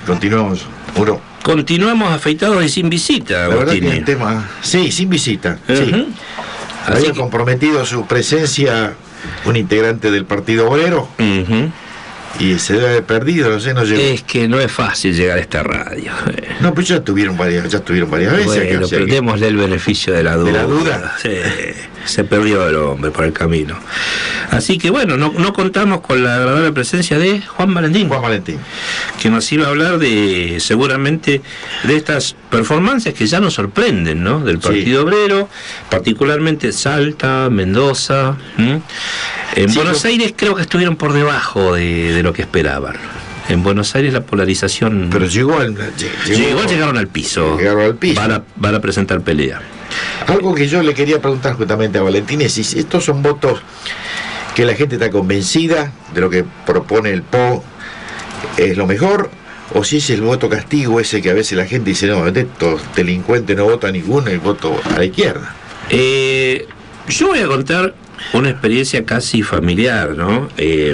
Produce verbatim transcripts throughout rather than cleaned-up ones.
continuamos, Muro. Continuamos afeitados y sin visita, La verdad que Agostini. el tema, sí, sin visita, Ujú. sí. Así Había que- comprometido su presencia un integrante del Partido Obrero Ujú. y se debe haber perdido, no sé, no llegó. Es que no es fácil llegar a esta radio. No, pues ya estuvieron varias, ya estuvieron varias veces. acá, Bueno, o sea pero que- démosle el beneficio de la duda. ¿De la duda? Sí, se perdió el hombre por el camino. Así que bueno, no, no contamos con la agradable presencia de Juan Valentín, Juan Valentín. que nos iba a hablar de, seguramente, de estas performances que ya nos sorprenden, ¿no? Del Partido Sí. Obrero, particularmente Salta, Mendoza. ¿m? En Sí, Buenos lo- Aires creo que estuvieron por debajo de, de lo que esperaban. En Buenos Aires la polarización... Pero llegó al. Sí, igual llegaron al piso. Llegaron al piso. Van a, van a presentar pelea. Algo que yo le quería preguntar justamente a Valentín es si estos son votos que la gente está convencida de lo que propone el P O es lo mejor, o si es el voto castigo ese que a veces la gente dice, no, estos delincuentes no votan ninguno y voto a la izquierda. Eh, yo voy a contar una experiencia casi familiar, ¿no? Eh,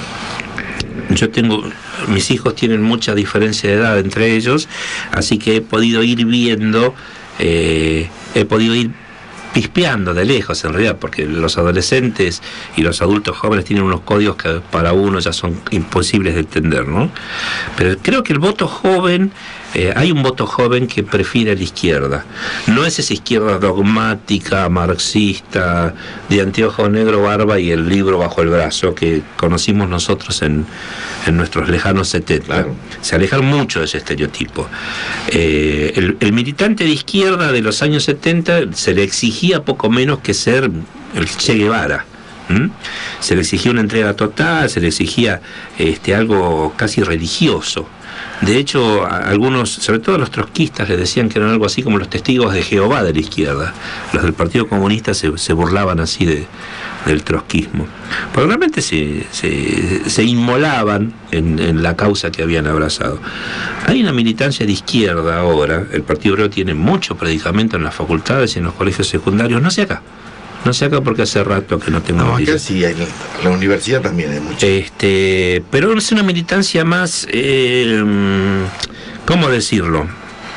yo tengo, mis hijos tienen mucha diferencia de edad entre ellos, así que he podido ir viendo, eh, he podido ir pispeando de lejos en realidad, porque los adolescentes y los adultos jóvenes tienen unos códigos que para uno ya son imposibles de entender, ¿no? Pero creo que el voto joven, eh, hay un voto joven que prefiere la izquierda. No es esa izquierda dogmática, marxista, de anteojo negro, barba y el libro bajo el brazo que conocimos nosotros en, en nuestros lejanos setenta. Claro. Se alejan mucho de ese estereotipo. Eh, el, el militante de izquierda de los años setenta se le exigía poco menos que ser el Che Guevara. ¿Mm? Se le exigía una entrega total, se le exigía este, algo casi religioso. De hecho, a algunos, sobre todo los trotskistas, le decían que eran algo así como los testigos de Jehová de la izquierda. Los del Partido Comunista se, se burlaban así de, del trotskismo. Porque realmente se, se, se inmolaban en, en la causa que habían abrazado. Hay una militancia de izquierda ahora. El Partido Obrero tiene mucho predicamento en las facultades y en los colegios secundarios. No sé acá. No sé acá porque hace rato que no tengo No, acá noticias. sí, en la universidad también hay mucho. Este, pero es una militancia más, eh, ¿cómo decirlo?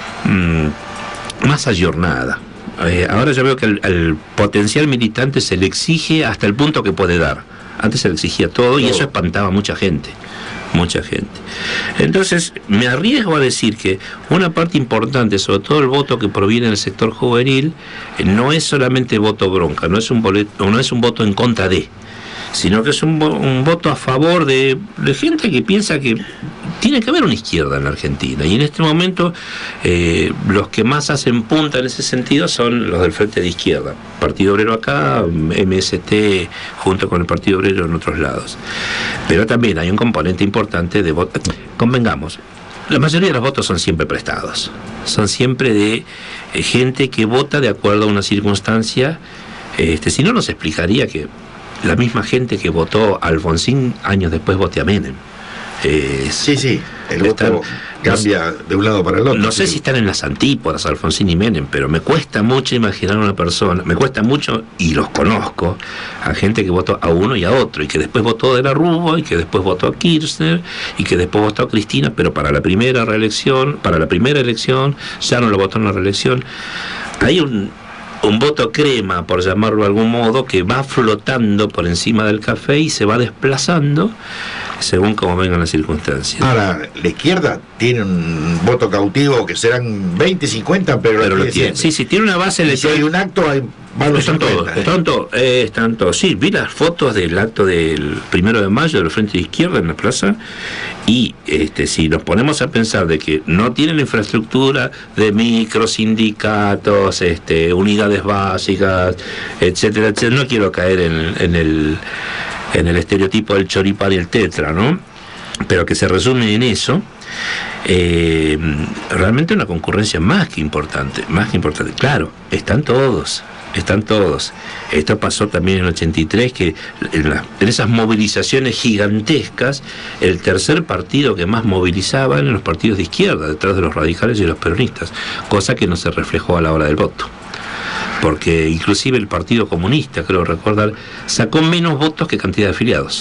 Mm, más ayornada. Eh, ahora yo veo que al, al potencial militante se le exige hasta el punto que puede dar. Antes se le exigía todo y Todo. eso espantaba a mucha gente. Mucha gente. Entonces, me arriesgo a decir que una parte importante, sobre todo el voto que proviene del sector juvenil, eh, no es solamente voto bronca, no es un boleto, no es un voto en contra de, sino que es un, vo- un voto a favor de, de gente que piensa que tiene que haber una izquierda en la Argentina. Y en este momento eh, los que más hacen punta en ese sentido son los del Frente de Izquierda. Partido Obrero acá, M S T junto con el Partido Obrero en otros lados. Pero también hay un componente importante de voto. Convengamos, la mayoría de los votos son siempre prestados. Son siempre de eh, gente que vota de acuerdo a una circunstancia. Este, si no, nos explicaría que la misma gente que votó a Alfonsín años después vote a Menem. Eh, Sí, sí, el están- voto cambia de un lado para el otro. no sé sí. si están en las antípodas Alfonsín y Menem, pero me cuesta mucho imaginar a una persona, me cuesta mucho, y los conozco, a gente que votó a uno y a otro, y que después votó de la Rúa, y que después votó a Kirchner, y que después votó a Cristina, pero para la primera reelección, para la primera elección, ya no lo votó en la reelección. Hay un, un voto crema, por llamarlo de algún modo, que va flotando por encima del café y se va desplazando según como vengan las circunstancias. Ahora, la izquierda tiene un voto cautivo que serán veinte, cincuenta, pero, Pero lo tiene tiene. siempre. Sí, sí, tiene una base Y si hay electoral. un acto, hay van los Están todos, cincuenta, ¿eh? están todos, eh, están todos. Sí, vi las fotos del acto del primero de mayo del Frente de Izquierda en la plaza y este, si nos ponemos a pensar de que no tienen infraestructura de microsindicatos, este, unidades básicas, etcétera, etcétera, no quiero caer en, en el en el estereotipo del choripán y el tetra, ¿no? Pero que se resume en eso. Eh, realmente una concurrencia más que importante, más que importante. Claro, están todos, están todos. Esto pasó también en el ochenta y tres, que en, la, en esas movilizaciones gigantescas, el tercer partido que más movilizaba eran los partidos de izquierda, detrás de los radicales y los peronistas, cosa que no se reflejó a la hora del voto. Porque inclusive el Partido Comunista, creo recordar, sacó menos votos que cantidad de afiliados.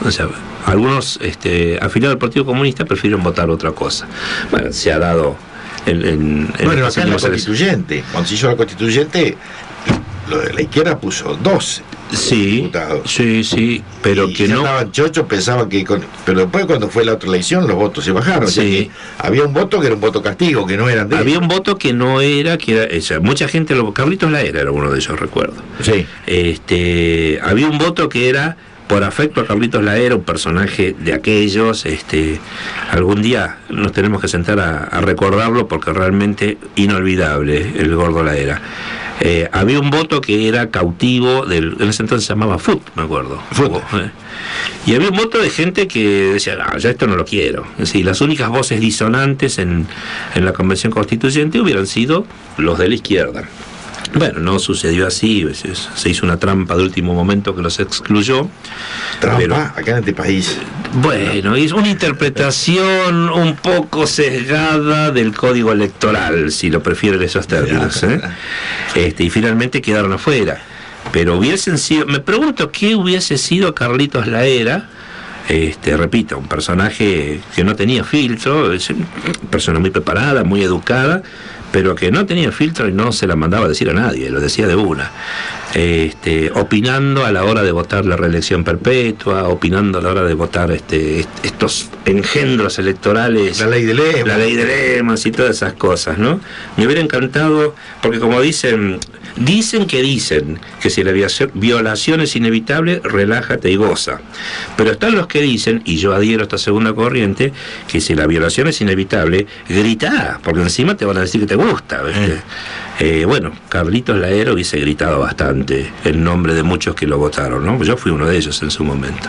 O sea, algunos este, afiliados al Partido Comunista prefieren votar otra cosa. Bueno, se ha dado en, en, en bueno, acá en la constituyente, cuando se hizo la constituyente, lo de la izquierda puso doce sí, diputados. Sí, sí, pero y que ya no. Estaban chochos, pensaban que. Con, pero después, cuando fue la otra elección, los votos se bajaron. Sí. O sea que había un voto que era un voto castigo, que no eran de Había un voto que no era, que era, o sea, mucha gente, lo, Carlitos Laera era uno de ellos, recuerdo. Sí. Este, había un voto que era por afecto a Carlitos Laera, un personaje de aquellos. Este, algún día nos tenemos que sentar a, a recordarlo porque realmente inolvidable el gordo Laera. Eh, había un voto que era cautivo, del, en ese entonces se llamaba F U T, me acuerdo. F U T. Eh. Y había un voto de gente que decía, no, ya esto no lo quiero. Es decir, las únicas voces disonantes en, en la Convención Constituyente hubieran sido los de la izquierda. Bueno, no sucedió así, se hizo una trampa de último momento que los excluyó. ¿Trampa? Pero, acá en este país. Bueno, es una interpretación un poco sesgada del código electoral, si lo prefieren esos términos, ¿eh? Este, y finalmente quedaron afuera. Pero hubiesen sido, me pregunto qué hubiese sido Carlitos Laera. Este, repito, un personaje que no tenía filtro, es una persona muy preparada, muy educada, pero que no tenía filtro y no se la mandaba a decir a nadie, lo decía de una. Este, opinando a la hora de votar la reelección perpetua, opinando a la hora de votar este, estos engendros electorales, la ley de Lemos, la ley de Lemos y todas esas cosas, ¿no? Me hubiera encantado, porque como dicen, dicen que dicen que si la violación es inevitable, relájate y goza. Pero están los que dicen, y yo adhiero a esta segunda corriente, que si la violación es inevitable, grita, porque encima te van a decir que te gusta, ¿viste? Eh. Eh, bueno, Carlitos Laera hubiese gritado bastante en nombre de muchos que lo votaron, ¿no? Yo fui uno de ellos en su momento.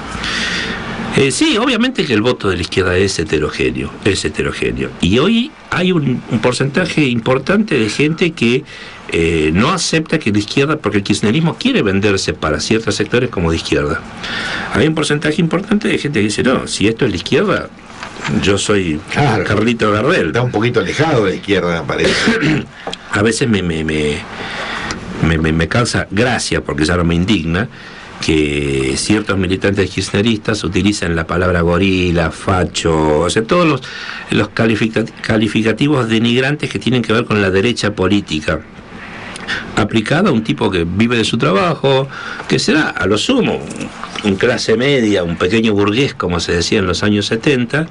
Eh, sí, obviamente que el voto de la izquierda es heterogéneo, es heterogéneo. Y hoy hay un, un porcentaje importante de gente que eh, no acepta que la izquierda, porque el kirchnerismo quiere venderse para ciertos sectores como de izquierda. Hay un porcentaje importante de gente que dice, no, si esto es la izquierda, yo soy claro, Carlito Gardel. Está un poquito alejado de la izquierda, me parece. A veces me, me, me, me, me, me causa gracia, porque ya no me indigna, que ciertos militantes kirchneristas utilicen la palabra gorila, facho, o sea, todos los, los calificativos denigrantes que tienen que ver con la derecha política, aplicada a un tipo que vive de su trabajo, que será, a lo sumo, un clase media, un pequeño burgués, como se decía en los años setenta,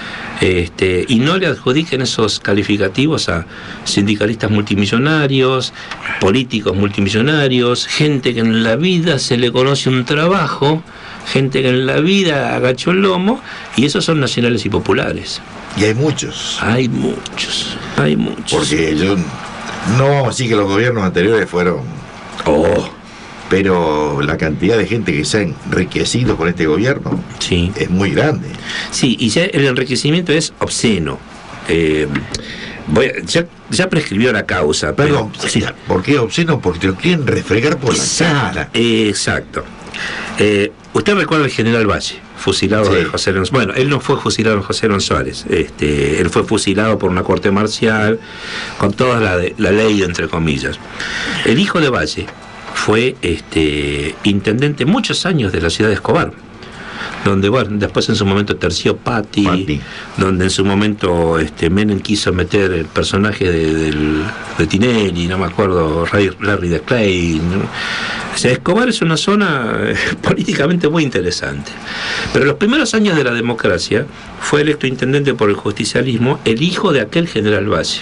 este, y no le adjudiquen esos calificativos a sindicalistas multimillonarios, políticos multimillonarios, gente que en la vida se le conoce un trabajo, gente que en la vida agachó el lomo, y esos son nacionales y populares. Y hay muchos. Hay muchos, hay muchos. Porque yo no vamos a decir que los gobiernos anteriores fueron... Oh. Pero la cantidad de gente que se ha enriquecido con este gobierno sí. es muy grande. Sí, y ya el enriquecimiento es obsceno. Eh, voy a, ya, ya prescribió la causa. Perdón, pero, sí. ¿Por qué obsceno? Porque te lo quieren refregar por exacto, la cara. Exacto. Eh, ¿Usted recuerda al general Valle, fusilado sí. de José Alonso? Bueno, él no fue fusilado en José Alonso Suárez. Este, él fue fusilado por una corte marcial, con toda la, de, la ley, entre comillas. El hijo de Valle fue este, intendente muchos años de la ciudad de Escobar, donde, bueno, después en su momento terció Patti, Patti. donde en su momento este, Menem quiso meter el personaje de, del, de Tinelli, no me acuerdo, Larry de Clay. ¿no? O sea, Escobar es una zona eh, políticamente muy interesante. Pero en los primeros años de la democracia fue electo intendente por el justicialismo el hijo de aquel general Valle.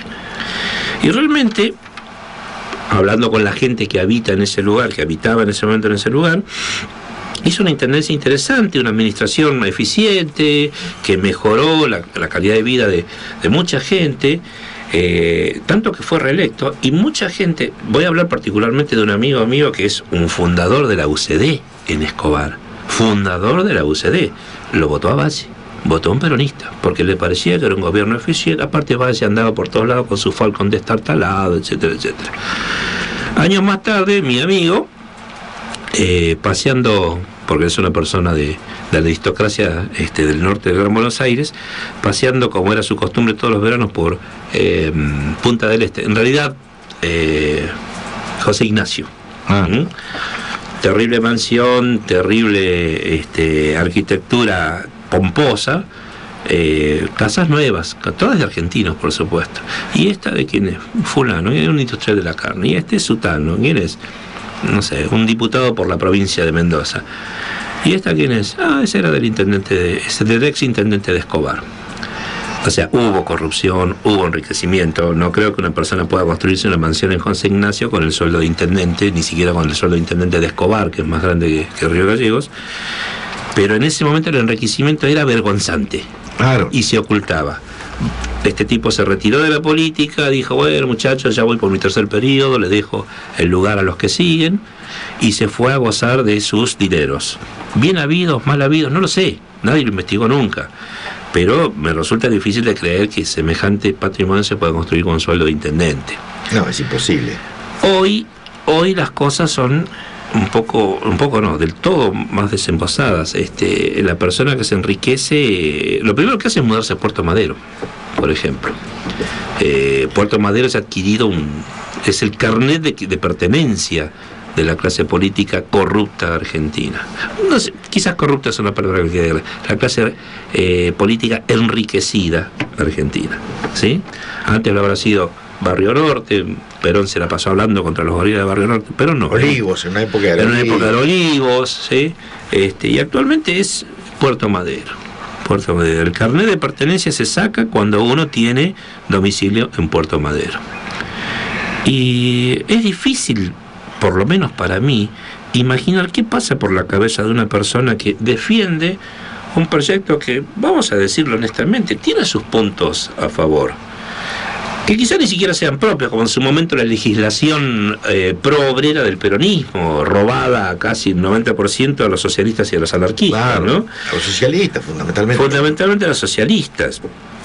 Y realmente, hablando con la gente que habita en ese lugar, que habitaba en ese momento en ese lugar, hizo una intendencia interesante, una administración eficiente, que mejoró la, la calidad de vida de, de mucha gente, eh, tanto que fue reelecto, y mucha gente, voy a hablar particularmente de un amigo mío que es un fundador de la U C D en Escobar, fundador de la U C D, lo votó a Valle. Votó un peronista, porque le parecía que era un gobierno eficiente. Aparte, Valle andaba por todos lados con su Falcon destartalado, etcétera, etcétera. Años más tarde, mi amigo, eh, paseando, porque es una persona de, de la aristocracia este, del norte de Gran Buenos Aires, paseando como era su costumbre todos los veranos por eh, Punta del Este. En realidad, eh, José Ignacio. Ah. ¿Mm? terrible mansión, terrible este, arquitectura pomposa, eh, casas nuevas, todas de argentinos, por supuesto. ¿Y esta de quién es? Fulano, es un industrial de la carne. ¿Y este es sutano? ¿Quién es? No sé, un diputado por la provincia de Mendoza. ¿Y esta quién es? Ah, ese era del intendente, de, ese del ex intendente de Escobar. O sea, hubo corrupción, hubo enriquecimiento. No creo que una persona pueda construirse una mansión en José Ignacio con el sueldo de intendente, ni siquiera con el sueldo de intendente de Escobar, que es más grande que, que Río Gallegos. Pero en ese momento el enriquecimiento era vergonzante. Claro. Y se ocultaba. Este tipo se retiró de la política, dijo, bueno, muchachos, ya voy por mi tercer periodo, le dejo el lugar a los que siguen, y se fue a gozar de sus dineros. Bien habidos, mal habidos, no lo sé, nadie lo investigó nunca. Pero me resulta difícil de creer que semejante patrimonio se pueda construir con un sueldo de intendente. No, es imposible. Hoy, hoy las cosas son un poco, un poco no, del todo más desembosadas. Este, la persona que se enriquece, lo primero que hace es mudarse a Puerto Madero, por ejemplo. Eh, Puerto Madero es adquirido un, es el carnet de, de pertenencia de la clase política corrupta argentina. No sé, quizás corrupta es una palabra que quede, la clase eh, política enriquecida argentina, ¿sí? Antes lo habrá sido Barrio Norte, Perón se la pasó hablando contra los gorilas de Barrio Norte, pero no. Olivos, en una época de en una época de Olivos, ¿sí? Este, y actualmente es Puerto Madero. Puerto Madero. El carnet de pertenencia se saca cuando uno tiene domicilio en Puerto Madero. Y es difícil, por lo menos para mí, imaginar qué pasa por la cabeza de una persona que defiende un proyecto que, vamos a decirlo honestamente, tiene sus puntos a favor, que quizás ni siquiera sean propios, como en su momento la legislación eh, pro obrera del peronismo, robada casi el noventa por ciento a los socialistas y a los anarquistas, claro, ¿no? A los socialistas, fundamentalmente. Fundamentalmente a los socialistas.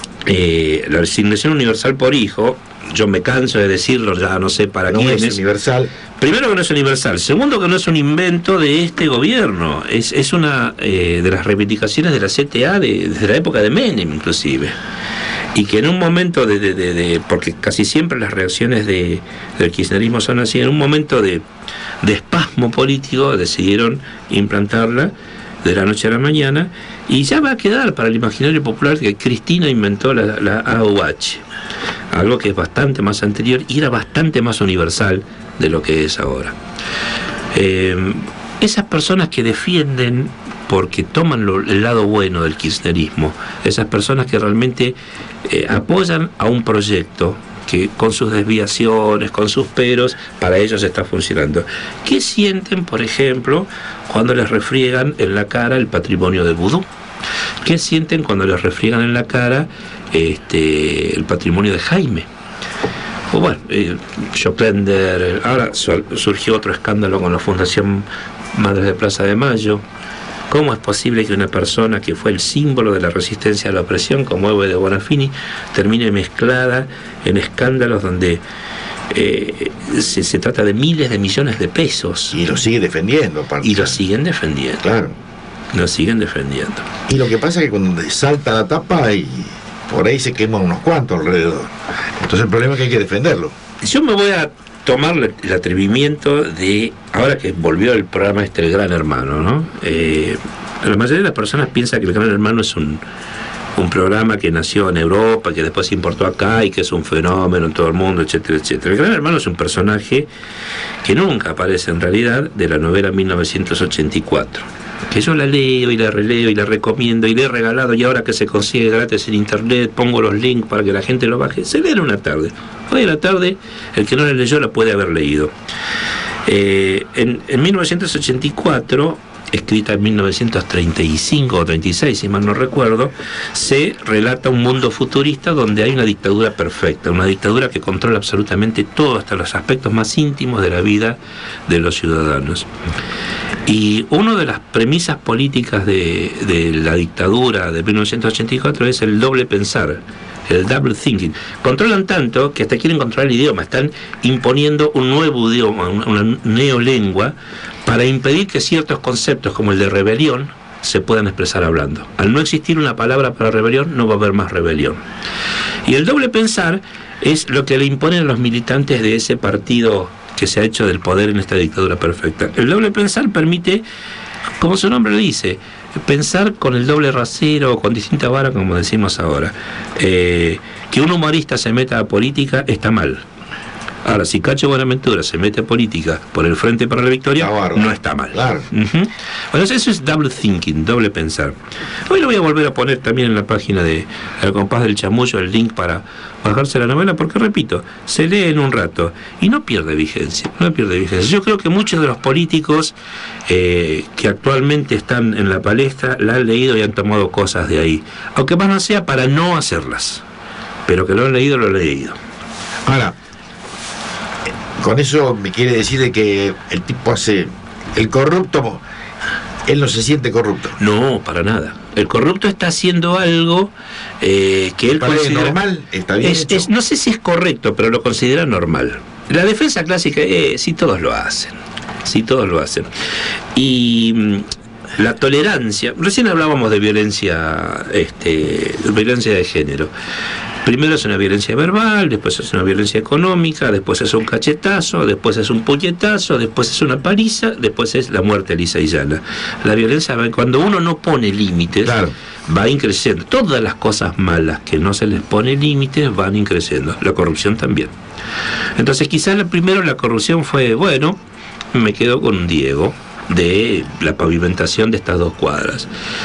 Eh, la asignación universal por hijo, yo me canso de decirlo, ya no sé para quién es. No es universal. Primero que no es universal, segundo que no es un invento de este gobierno, es, es una eh, de las reivindicaciones de la C T A de, desde la época de Menem inclusive. Y que en un momento de, de, de, de porque casi siempre las reacciones de, del kirchnerismo son así, en un momento de, de espasmo político decidieron implantarla de la noche a la mañana, y ya va a quedar para el imaginario popular que Cristina inventó la, la A U H, algo que es bastante más anterior y era bastante más universal de lo que es ahora. Eh, esas personas que defienden porque toman lo, el lado bueno del kirchnerismo, esas personas que realmente eh, apoyan a un proyecto que con sus desviaciones, con sus peros, para ellos está funcionando. ¿Qué sienten, por ejemplo, cuando les refriegan en la cara el patrimonio del vudú? ¿Qué sienten cuando les refriegan en la cara este, el patrimonio de Jaime? O bueno, eh, Joclender, ahora surgió otro escándalo con la Fundación Madres de Plaza de Mayo. ¿Cómo es posible que una persona que fue el símbolo de la resistencia a la opresión, como Evo de Bonafini, termine mezclada en escándalos donde eh, se, se trata de miles de millones de pesos? Y lo sigue defendiendo. Aparte. Y lo siguen defendiendo. Claro. Lo siguen defendiendo. Y lo que pasa es que cuando salta la tapa y por ahí se queman unos cuantos alrededor. Entonces el problema es que hay que defenderlo. Yo me voy a tomar el atrevimiento de, ahora que volvió el programa este, el Gran Hermano, ¿no? Eh, la mayoría de las personas piensa que el Gran Hermano es un, un programa que nació en Europa, que después se importó acá y que es un fenómeno en todo el mundo, etcétera, etcétera. El Gran Hermano es un personaje que nunca aparece en realidad de la novela mil novecientos ochenta y cuatro. Que yo la leo y la releo y la recomiendo y le he regalado, y ahora que se consigue gratis en internet pongo los links para que la gente lo baje, se lee en una tarde. Hoy en la tarde el que no la leyó la puede haber leído. Eh, en, en mil novecientos ochenta y cuatro, escrita en mil novecientos treinta y cinco o treinta y seis, si mal no recuerdo, se relata un mundo futurista donde hay una dictadura perfecta, una dictadura que controla absolutamente todo, hasta los aspectos más íntimos de la vida de los ciudadanos. Y una de las premisas políticas de, de la dictadura de mil novecientos ochenta y cuatro es el doble pensar, el double thinking. Controlan tanto que hasta quieren controlar el idioma, están imponiendo un nuevo idioma, una neolengua, para impedir que ciertos conceptos como el de rebelión se puedan expresar hablando. Al no existir una palabra para rebelión, no va a haber más rebelión. Y el doble pensar es lo que le imponen a los militantes de ese partido que se ha hecho del poder en esta dictadura perfecta. El doble pensar permite, como su nombre lo dice, pensar con el doble rasero o con distinta vara, como decimos ahora. Eh, que un humorista se meta a política está mal. Ahora, si Cacho Buenaventura se mete a política por el Frente para la Victoria, está no está mal. Claro. Uh-huh. Bueno, eso es double thinking, doble pensar. Hoy lo voy a volver a poner también en la página de El Compás del Chamullo, el link para bajarse la novela, porque repito, se lee en un rato y no pierde vigencia, no pierde vigencia. Yo creo que muchos de los políticos eh, que actualmente están en la palestra la han leído y han tomado cosas de ahí, aunque más no sea para no hacerlas, pero que lo han leído, lo han leído. Ahora, con eso me quiere decir de que el tipo hace, el corrupto, él no se siente corrupto. No, para nada. El corrupto está haciendo algo eh, que él para considera normal, está bien es, hecho. Es, no sé si es correcto, pero lo considera normal. La defensa clásica, eh, sí, todos lo hacen, sí, todos lo hacen. Y mm, la tolerancia, recién hablábamos de violencia, este, violencia de género. Primero es una violencia verbal, después es una violencia económica, después es un cachetazo, después es un puñetazo, después es una paliza, después es la muerte lisa y llana. La violencia, cuando uno no pone límites, claro, va increciendo. Todas las cosas malas que no se les pone límites van increciendo. La corrupción también. Entonces quizás la, primero la corrupción fue, bueno, me quedo con un Diego de la pavimentación de estas dos cuadras.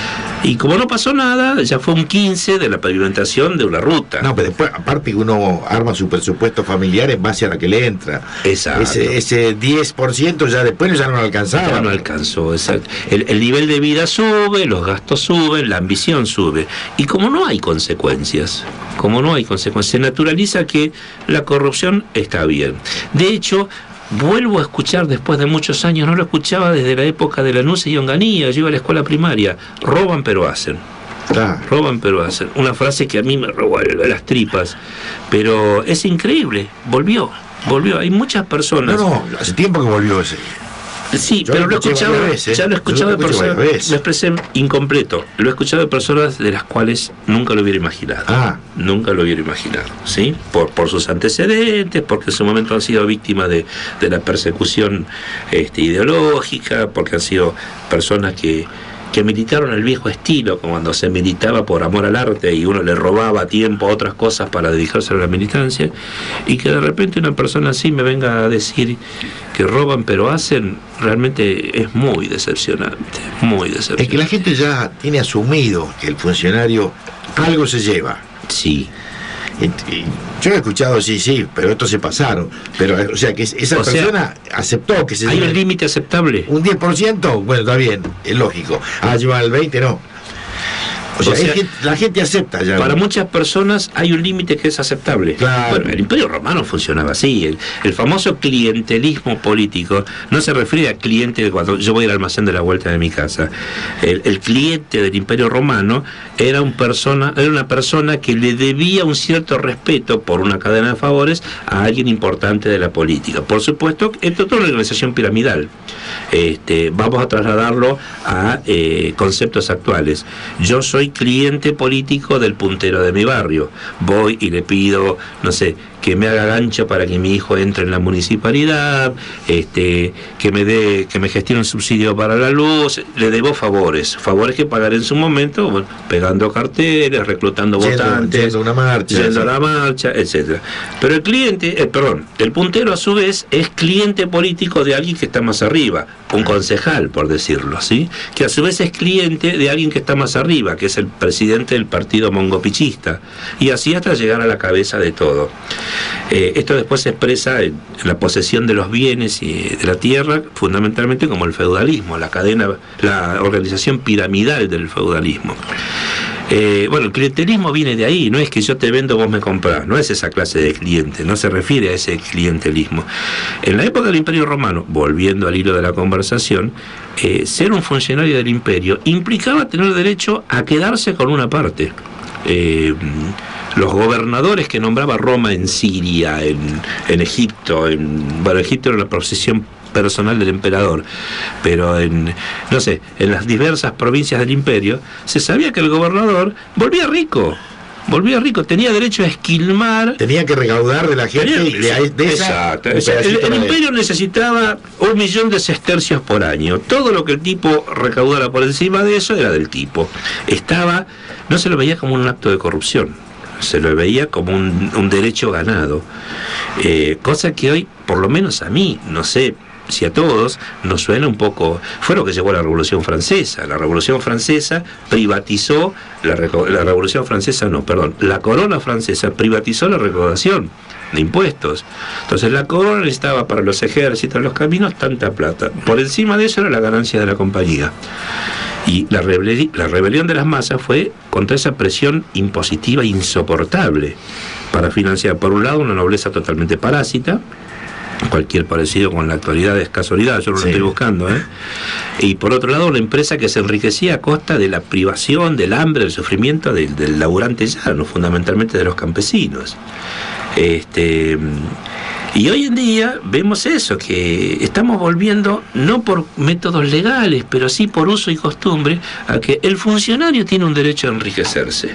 Y como no pasó nada, ya fue un quince de la pavimentación de una ruta. No, pero después, aparte que uno arma su presupuesto familiar en base a la que le entra. Exacto. Ese, ese diez por ciento ya después ya no alcanzaba. Ya no alcanzó, exacto. El, el nivel de vida sube, los gastos suben, la ambición sube. Y como no hay consecuencias, como no hay consecuencias, se naturaliza que la corrupción está bien. De hecho, vuelvo a escuchar después de muchos años, no lo escuchaba desde la época de Lanús y Onganía, yo iba a la escuela primaria, roban pero hacen. Ah. Roban pero hacen. Una frase que a mí me revuelve las tripas, pero es increíble, volvió, volvió. Hay muchas personas. No, no, hace tiempo que volvió ese. Sí, yo pero lo he escuchado, veces, ya lo he escuchado lo de personas, lo expresé incompleto, lo he escuchado de personas de las cuales nunca lo hubiera imaginado, ah. nunca lo hubiera imaginado, ¿sí? Por, por sus antecedentes, porque en su momento han sido víctimas de, de la persecución este, ideológica, porque han sido personas que, que militaron el viejo estilo, como cuando se militaba por amor al arte y uno le robaba tiempo a otras cosas para dedicarse a la militancia, y que de repente una persona así me venga a decir que roban pero hacen, realmente es muy decepcionante, muy decepcionante. Es que la gente ya tiene asumido que el funcionario algo se lleva. Sí. Y, y yo he escuchado, sí, sí, pero estos se pasaron. Pero, o sea, que esa o persona sea, aceptó que se ¿hay lleve un límite aceptable? Un diez por ciento, bueno, está bien, es lógico. Ah, lleva el veinte por ciento, no. O sea, o sea gente, la gente acepta ya. Para muchas personas hay un límite que es aceptable. Claro. Bueno, el Imperio Romano funcionaba así. El, el famoso clientelismo político no se refiere a cliente cuando yo voy al almacén de la vuelta de mi casa. El, el cliente del Imperio Romano era, un persona, era una persona que le debía un cierto respeto por una cadena de favores a alguien importante de la política. Por supuesto, esto es una organización piramidal. Este, vamos a trasladarlo a eh, conceptos actuales. Yo soy cliente político del puntero de mi barrio. Voy y le pido, no sé, que me haga gancho para que mi hijo entre en la municipalidad, este, que me dé, que me gestione un subsidio para la luz, le debo favores, favores que pagaré en su momento, bueno, pegando carteles, reclutando yendo, votantes, yendo a una marcha, yendo sí. a la marcha, etcétera. Pero el cliente, eh, perdón, el puntero a su vez es cliente político de alguien que está más arriba, un concejal, por decirlo, ¿sí? Que a su vez es cliente de alguien que está más arriba, que es el presidente del partido mongopichista, y así hasta llegar a la cabeza de todo. Eh, esto después se expresa en, en la posesión de los bienes y de la tierra, fundamentalmente como el feudalismo, la cadena, la organización piramidal del feudalismo. Eh, bueno, el clientelismo viene de ahí, no es que yo te vendo, vos me comprás, no es esa clase de cliente, no se refiere a ese clientelismo. En la época del Imperio Romano, volviendo al hilo de la conversación, eh, ser un funcionario del imperio implicaba tener derecho a quedarse con una parte. Eh, los gobernadores que nombraba Roma en Siria, en, en Egipto, en, bueno, Egipto era una posesión personal del emperador, pero en, no sé, en las diversas provincias del imperio, se sabía que el gobernador volvía rico, volvía rico, tenía derecho a esquilmar. Tenía que recaudar de la gente Tenía, y de, de esa, exacto. El, el imperio necesitaba un millón de sestercios por año. Todo lo que el tipo recaudara por encima de eso era del tipo. Estaba, no se lo veía como un acto de corrupción, se lo veía como un, un derecho ganado. Eh, cosa que hoy, por lo menos a mí, no sé si a todos, nos suena un poco. Fue lo que llevó a la Revolución Francesa. La Revolución Francesa privatizó, la, la Revolución Francesa no, perdón, la corona francesa privatizó la recaudación de impuestos. Entonces la corona necesitaba para los ejércitos, los caminos, tanta plata. Por encima de eso era la ganancia de la compañía. Y la, rebeli la rebelión de las masas fue contra esa presión impositiva insoportable para financiar, por un lado, una nobleza totalmente parásita. Cualquier parecido con la actualidad es casualidad, yo no lo sí. estoy buscando, ¿eh? Y por otro lado, una empresa que se enriquecía a costa de la privación, del hambre, del sufrimiento del, del laburante llano, fundamentalmente de los campesinos. Este, y hoy en día vemos eso, que estamos volviendo, no por métodos legales, pero sí por uso y costumbre, a que el funcionario tiene un derecho a enriquecerse.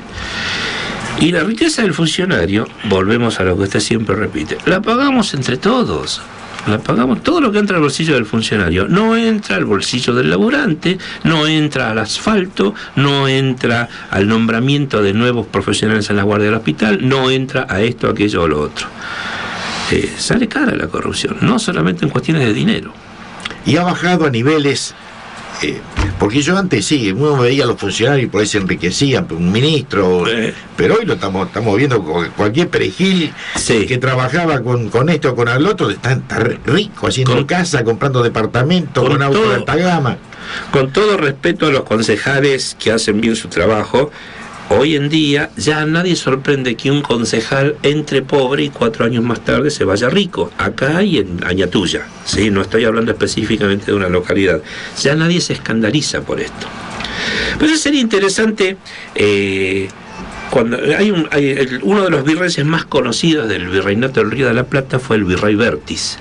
Y la riqueza del funcionario, volvemos a lo que usted siempre repite, la pagamos entre todos. La pagamos, todo lo que entra al bolsillo del funcionario no entra al bolsillo del laburante, no entra al asfalto, no entra al nombramiento de nuevos profesionales en la guardia del hospital, no entra a esto, aquello o lo otro. Eh, sale cara la corrupción, no solamente en cuestiones de dinero. Y ha bajado a niveles. Eh, porque yo antes sí, uno veía a los funcionarios y por ahí se enriquecían, un ministro, eh. pero hoy lo estamos estamos viendo con cualquier perejil sí. que trabajaba con, con esto o con el otro, está, está rico, haciendo con, casa, comprando departamentos, con, con autos de alta gama. Con todo respeto a los concejales que hacen bien su trabajo, hoy en día ya nadie sorprende que un concejal entre pobre y cuatro años más tarde se vaya rico, acá y en Añatuya, ¿sí? No estoy hablando específicamente de una localidad. Ya nadie se escandaliza por esto. Pero eso sería interesante. Eh, cuando hay, un, hay el, uno de los virreyes más conocidos del virreinato del Río de la Plata fue el virrey Vértiz.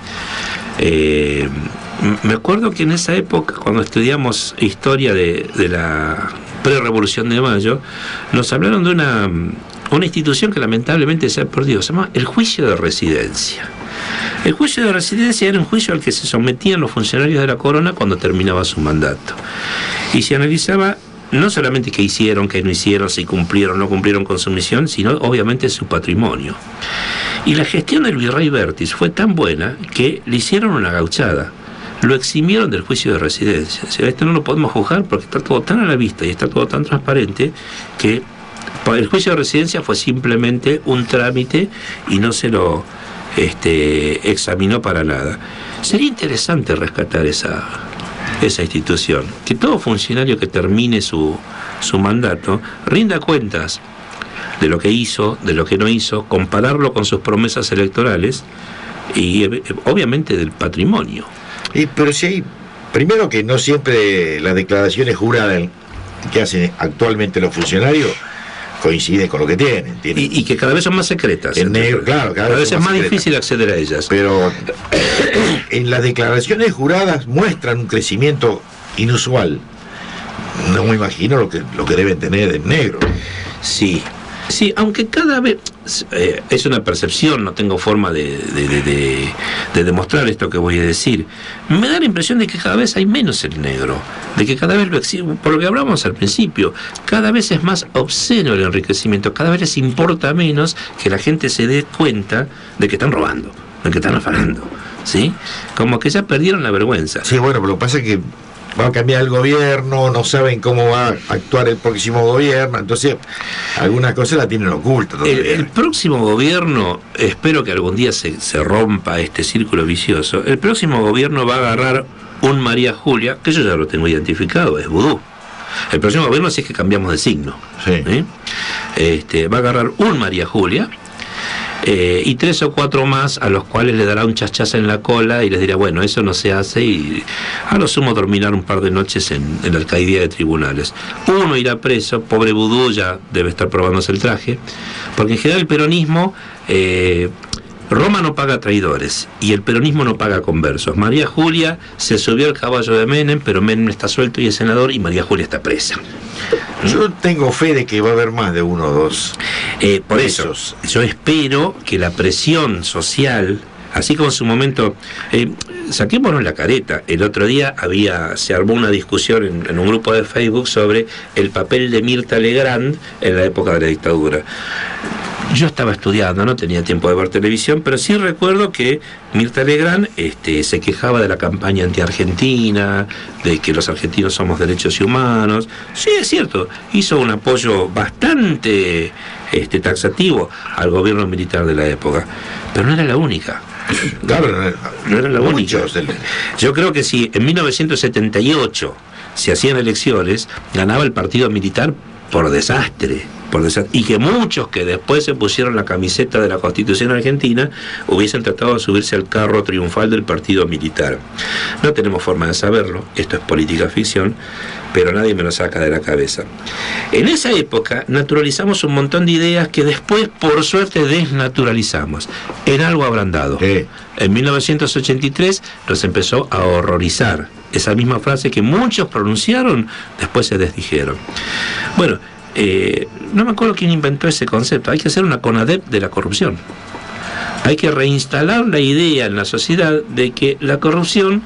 Eh, me acuerdo que en esa época, cuando estudiamos historia de, de la pre-revolución de Mayo, nos hablaron de una, una institución que lamentablemente se ha perdido, se llama el juicio de residencia. El juicio de residencia era un juicio al que se sometían los funcionarios de la corona cuando terminaba su mandato. Y se analizaba no solamente qué hicieron, qué no hicieron, si cumplieron o no cumplieron con su misión, sino obviamente su patrimonio. Y la gestión del virrey Vértiz fue tan buena que le hicieron una gauchada. Lo eximieron del juicio de residencia. O sea, esto no lo podemos juzgar porque está todo tan a la vista y está todo tan transparente que el juicio de residencia fue simplemente un trámite y no se lo este, examinó para nada. Sería interesante rescatar esa, esa institución, que todo funcionario que termine su, su mandato rinda cuentas de lo que hizo, de lo que no hizo, compararlo con sus promesas electorales y obviamente del patrimonio. Y, pero si hay, primero que no siempre las declaraciones juradas que hacen actualmente los funcionarios coinciden con lo que tienen. tienen y, y que cada vez son más secretas. En negro, claro, cada, cada vez, vez es más secretas. difícil acceder a ellas. Pero en las declaraciones juradas muestran un crecimiento inusual. No me imagino lo que, lo que deben tener en negro. Sí. Sí, aunque cada vez eh, es una percepción, no tengo forma de, de, de, de, de demostrar esto que voy a decir. Me da la impresión de que cada vez hay menos el negro, de que cada vez lo exhiben, por lo que hablamos al principio, cada vez es más obsceno el enriquecimiento, cada vez les importa menos que la gente se dé cuenta de que están robando, de que están afanando, ¿sí? Como que ya perdieron la vergüenza. Sí, bueno, pero lo que pasa es que va a cambiar el gobierno, no saben cómo va a actuar el próximo gobierno, entonces algunas cosas la tienen ocultas. El, el próximo gobierno, espero que algún día se, se rompa este círculo vicioso, el próximo gobierno va a agarrar un María Julia, que yo ya lo tengo identificado, es vudú. El próximo gobierno sí es que cambiamos de signo. Sí. ¿Sí? Este, va a agarrar un María Julia, Eh, y tres o cuatro más a los cuales le dará un chachazo en la cola y les dirá, bueno, eso no se hace, y a lo sumo terminar un par de noches en, en la alcaidía de tribunales. Uno irá preso, pobre vudú ya debe estar probándose el traje, porque en general el peronismo eh, Roma no paga traidores y el peronismo no paga conversos. María Julia se subió al caballo de Menem, pero Menem está suelto y es senador, y María Julia está presa. Yo tengo fe de que va a haber más de uno o dos. Eh, por presos. eso, yo espero que la presión social, así como en su momento, eh, saquémonos la careta. El otro día había se armó una discusión en, en un grupo de Facebook sobre el papel de Mirta Legrand en la época de la dictadura. Yo estaba estudiando, no tenía tiempo de ver televisión, pero sí recuerdo que Mirta Legrand este, se quejaba de la campaña anti-argentina, de que los argentinos somos derechos humanos. Sí, es cierto, hizo un apoyo bastante este, taxativo al gobierno militar de la época, pero no era la única. Claro, no era la única. Muchos. Yo creo que si en mil novecientos setenta y ocho se hacían elecciones, ganaba el partido militar por desastre. Por desastre, y que muchos que después se pusieron la camiseta de la Constitución Argentina hubiesen tratado de subirse al carro triunfal del partido militar. No tenemos forma de saberlo, esto es política ficción, pero nadie me lo saca de la cabeza. En esa época naturalizamos un montón de ideas que después, por suerte, desnaturalizamos. En algo abrandado. Sí. En mil novecientos ochenta y tres nos empezó a horrorizar. Esa misma frase que muchos pronunciaron, después se desdijeron. Bueno, Eh, no me acuerdo quién inventó ese concepto. Hay que hacer una CONADEP de la corrupción. Hay que reinstalar la idea en la sociedad de que la corrupción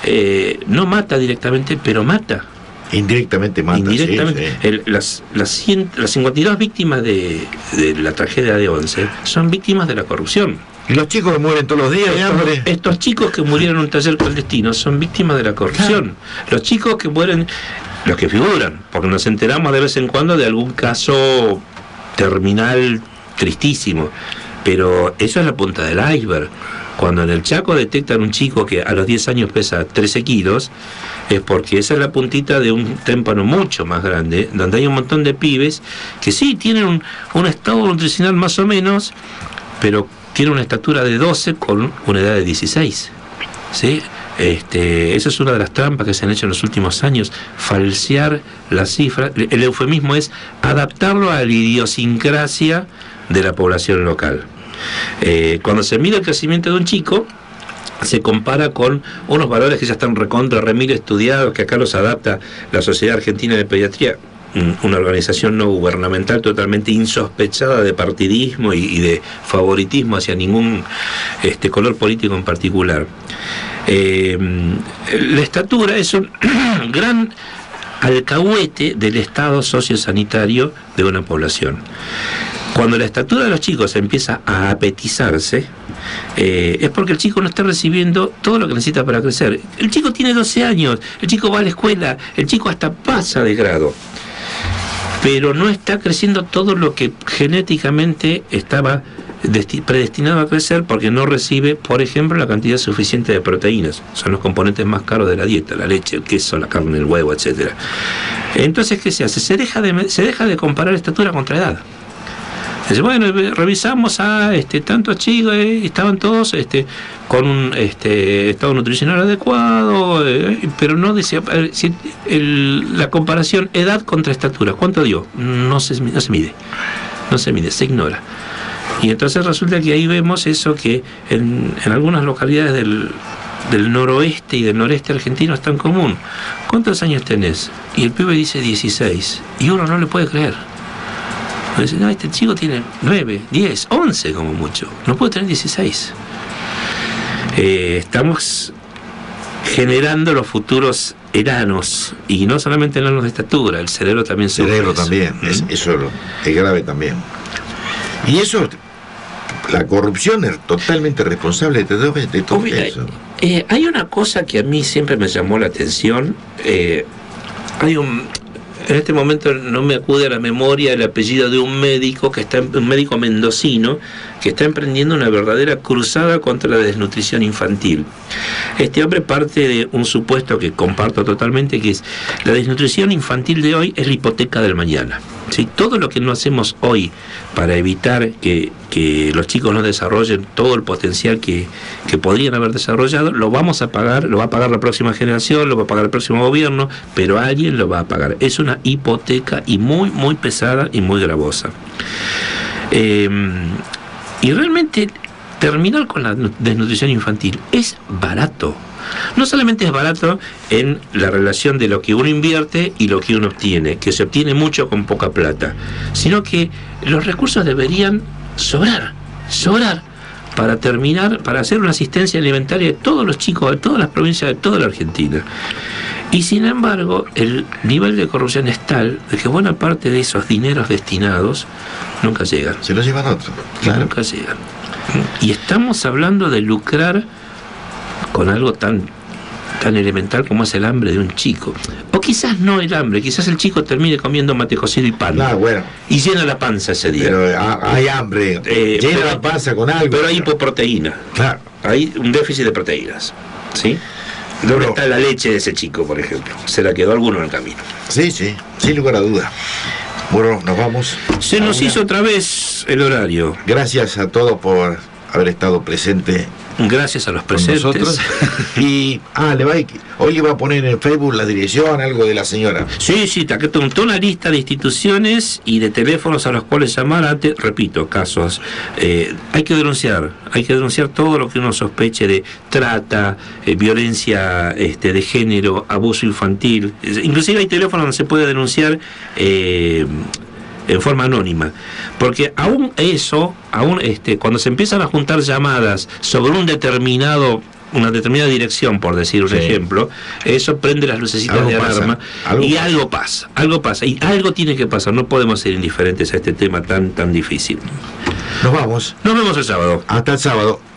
eh, no mata directamente, pero mata. Indirectamente mata. Indirectamente. Sí, sí. El, las, las, cien, las cincuenta y dos víctimas de, de la tragedia de Once son víctimas de la corrupción. Y los chicos que mueren todos los días de hambre. Estos, estos chicos que murieron en un taller clandestino son víctimas de la corrupción. Claro. Los chicos que mueren, los que figuran, porque nos enteramos de vez en cuando de algún caso terminal tristísimo, pero eso es la punta del iceberg. Cuando en el Chaco detectan un chico que a los diez años pesa trece kilos, es porque esa es la puntita de un témpano mucho más grande, donde hay un montón de pibes que sí tienen un, un estado nutricional más o menos, pero tienen una estatura de doce con una edad de dieciséis. ¿Sí? Este, esa es una de las trampas que se han hecho en los últimos años, falsear las cifras. El eufemismo es adaptarlo a la idiosincrasia de la población local. Eh, cuando se mide el crecimiento de un chico, se compara con unos valores que ya están recontra remil estudiados, que acá los adapta la Sociedad Argentina de Pediatría, una organización no gubernamental totalmente insospechada de partidismo y, y de favoritismo hacia ningún este, color político en particular. Eh, la estatura es un gran alcahuete del estado sociosanitario de una población. Cuando la estatura de los chicos empieza a apetizarse, eh, es porque el chico no está recibiendo todo lo que necesita para crecer. El chico tiene doce años, el chico va a la escuela, el chico hasta pasa de grado, pero no está creciendo todo lo que genéticamente estaba predestinado a crecer, porque no recibe, por ejemplo, la cantidad suficiente de proteínas. Son los componentes más caros de la dieta: la leche, el queso, la carne, el huevo, etcétera. Entonces, ¿qué se hace? Se deja de, se deja de comparar estatura contra edad. Dice, bueno, revisamos a este, tantos chicos, eh, estaban todos este, con un este, estado nutricional adecuado, eh, pero no decía eh, si el, la comparación edad contra estatura, ¿cuánto dio? No se, no se mide, no se mide, se ignora. Y entonces resulta que ahí vemos eso que en, en algunas localidades del, del noroeste y del noreste argentino es tan común. ¿Cuántos años tenés? Y el pibe dice dieciséis, y uno no le puede creer. Dice, no, este chico tiene nueve, diez, once como mucho, no puede tener dieciséis. Eh, estamos generando los futuros enanos, y no solamente enanos de estatura, el cerebro también sufre. El cerebro eso. también, ¿Mm? es, eso es grave también. Y eso, la corrupción es totalmente responsable de todo, de todo Obvio, eso. Eh, hay una cosa que a mí siempre me llamó la atención. Eh, hay un... En este momento no me acude a la memoria el apellido de un médico que está, un médico mendocino que está emprendiendo una verdadera cruzada contra la desnutrición infantil. Este hombre parte de un supuesto que comparto totalmente, que es la desnutrición infantil de hoy es la hipoteca del mañana. ¿Sí? Todo lo que no hacemos hoy para evitar que, que los chicos no desarrollen todo el potencial que, que podrían haber desarrollado, lo vamos a pagar, lo va a pagar la próxima generación, lo va a pagar el próximo gobierno, pero alguien lo va a pagar. Es una hipoteca, y muy, muy pesada y muy gravosa. Eh, y realmente terminar con la desnutrición infantil es barato. No solamente es barato en la relación de lo que uno invierte y lo que uno obtiene, que se obtiene mucho con poca plata, sino que los recursos deberían sobrar, sobrar para terminar, para hacer una asistencia alimentaria de todos los chicos, de todas las provincias, de toda la Argentina. Y sin embargo, el nivel de corrupción es tal de que buena parte de esos dineros destinados nunca llegan. Se los llevan otros. Claro. Nunca llegan. Y estamos hablando de lucrar con algo tan, tan elemental como es el hambre de un chico. O quizás no el hambre, quizás el chico termine comiendo mate cocido y pan. Ah, bueno. Y llena la panza ese día. Pero hay hambre, eh, llena pero, la panza con algo. Pero hay hipoproteína. Claro. Hay un déficit de proteínas. ¿Sí? ¿Dónde bueno, está la leche de ese chico, por ejemplo? ¿Se la quedó alguno en el camino? Sí, sí, sin lugar a duda. Bueno, nos vamos. Se nos hizo otra vez el horario. Gracias a todos por haber estado presente. Gracias a los presentes. Con nosotros. Y, ah, le va a, hoy le va a poner en Facebook la dirección, algo de la señora. Sí, sí, te toda una lista de instituciones y de teléfonos a los cuales llamar ante, repito, casos. Eh, hay que denunciar, hay que denunciar todo lo que uno sospeche de trata, eh, violencia este, de género, abuso infantil. Inclusive hay teléfonos donde se puede denunciar eh, en forma anónima, porque aún eso, aún este, cuando se empiezan a juntar llamadas sobre un determinado, una determinada dirección, por decir un sí. ejemplo, eso prende las lucecitas de alarma y pasa. algo pasa, algo pasa, y algo tiene que pasar, no podemos ser indiferentes a este tema tan, tan difícil. Nos vamos. Nos vemos el sábado. Hasta el sábado.